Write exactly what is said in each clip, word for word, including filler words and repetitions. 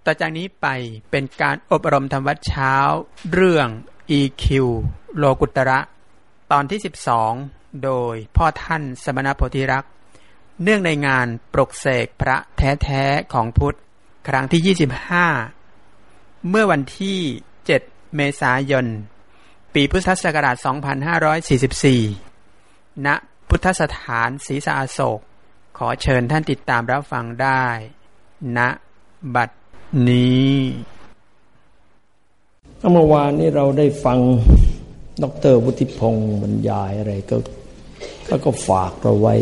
ต่อจากนี้ไปเป็นการอบรมธรรมวัดเช้าเรื่อง อี คิว โลกุตระตอนที่สิบสองโดยพ่อท่านสมณโพธิรักษ์เนื่องในงานปลุกเสกพระแท้ๆของพุทธครั้งที่ยี่สิบห้าเมื่อวันที่เจ็ดเมษายนปีพุทธศักราชสองพันห้าร้อยสี่สิบสี่ณพุทธสถานศรีสะอโศกขอเชิญท่านติดตามรับฟังได้ณบัดนี้เมื่อวานนี้เราได้ฟังดร.วุฒิพงศ์บรรยายอะไรก็เขาก็ฝากเราไว้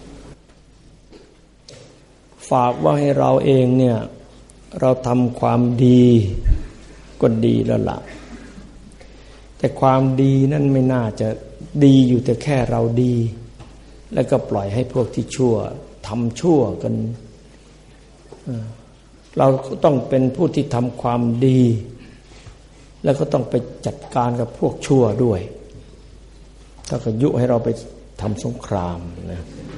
ฝากว่าให้เราเองเนี่ยเราทำความดีก็ดีแล้วล่ะแต่ความดีนั่นไม่น่าจะดีอยู่แต่แค่เราดีแล้วก็ปล่อยให้พวกที่ชั่วทำชั่วกันเราก็ต้องเป็นผู้ที่ทำความดีแล้วก็ต้องไปจัดการกับพวกชั่วด้วยถ้าก็ยุให้เราไปทำสงครามนะ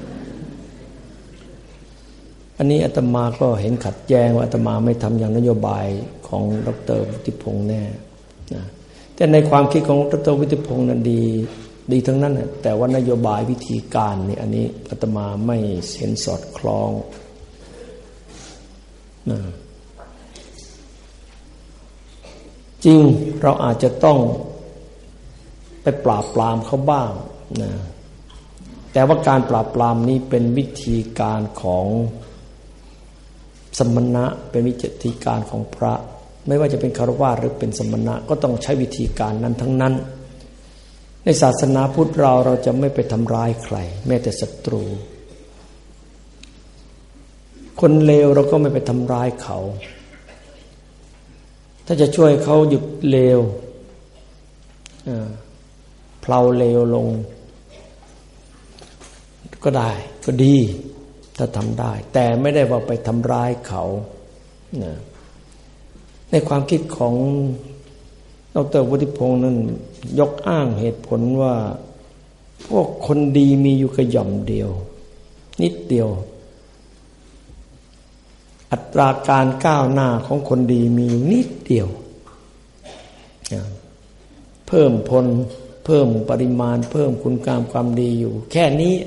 อันนี้อาตมาก็เห็นขัดแย้งว่าอาตมาไม่ทำอย่างนโยบายของดร.วุฒิพงษ์แน่นะแต่ในความคิดของดร.วุฒิพงษ์นั้นดีดีทั้งนั้นนะแต่ว่านโยบายวิธีการนี่อันนี้อาตมาไม่เห็นสอดคล้องนะจริงเราอาจจะต้องไปปราบปรามเขาบ้างนะแต่ว่าการปราบปรามนี้เป็นวิธีการของสมณะเป็นวิธีการของพระไม่ว่าจะเป็นคฤหัสถ์หรือเป็นสมณะก็ต้องใช้วิธีการนั้นทั้งนั้นในศาสนาพุทธเราเราจะไม่ไปทำร้ายใครแม้แต่ศัตรูคนเลวเราก็ไม่ไปทำร้ายเขาถ้าจะช่วยเขาหยุดเลวเพลาเลวลงก็ได้ก็ดีถ้าทำได้แต่ไม่ได้ว่าไปทำร้ายเขาในความคิดของดร.วุฒิพงษ์นั้นยกอ้างเหตุผลว่าพวกคนดีมีอยู่กระหย่อมเดียวนิดเดียวอัตราการก้าวหน้าของคนดีมีอยู่นิดเดียวเพิ่มพลเพิ่มปริมาณเพิ่มคุณงามความดีอยู่แค่นี้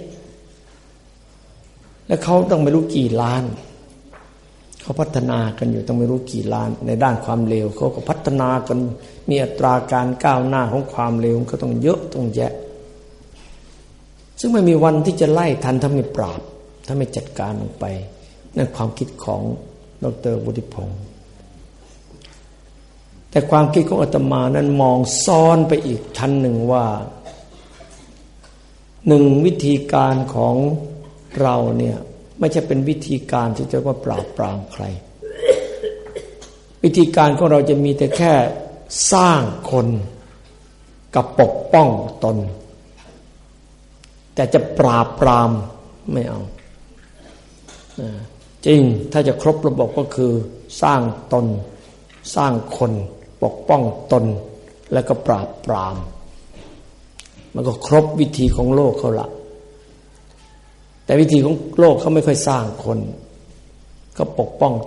แล้วเขาต้องไม่รู้กี่ล้านเขาพัฒนากันอยู่ต้องไม่รู้กี่ล้านในด้านความเลวเขาก็พัฒนากันมีอัตราการก้าวหน้าของความเลวก็ต้องเยอะต้องแยะซึ่งไม่มีวันที่จะไล่ทันถ้าไม่ปราบถ้าไม่จัดการลงไปนั่นความคิดของดร.วุฒิพงศ์แต่ความคิดของอาตมานั้นมองซ้อนไปอีกชั้นหนึ่งว่าหนึ่งวิธีการของเราเนี่ยไม่ใช่เป็นวิธีการที่จะว่าปราบปรามใครวิธีการของเราจะมีแต่แค่สร้างคนกับปกป้องตนแต่จะปราบปรามไม่เอาจริงถ้าจะครบระบบก็คือสร้างตนสร้างคนปกป้องตนแล้วก็ปราบปรามมันก็ครบวิธีของโลกเขาละแต่วิธีของโลกเขาไม่ค่อยสร้างคนเขาปกป้อง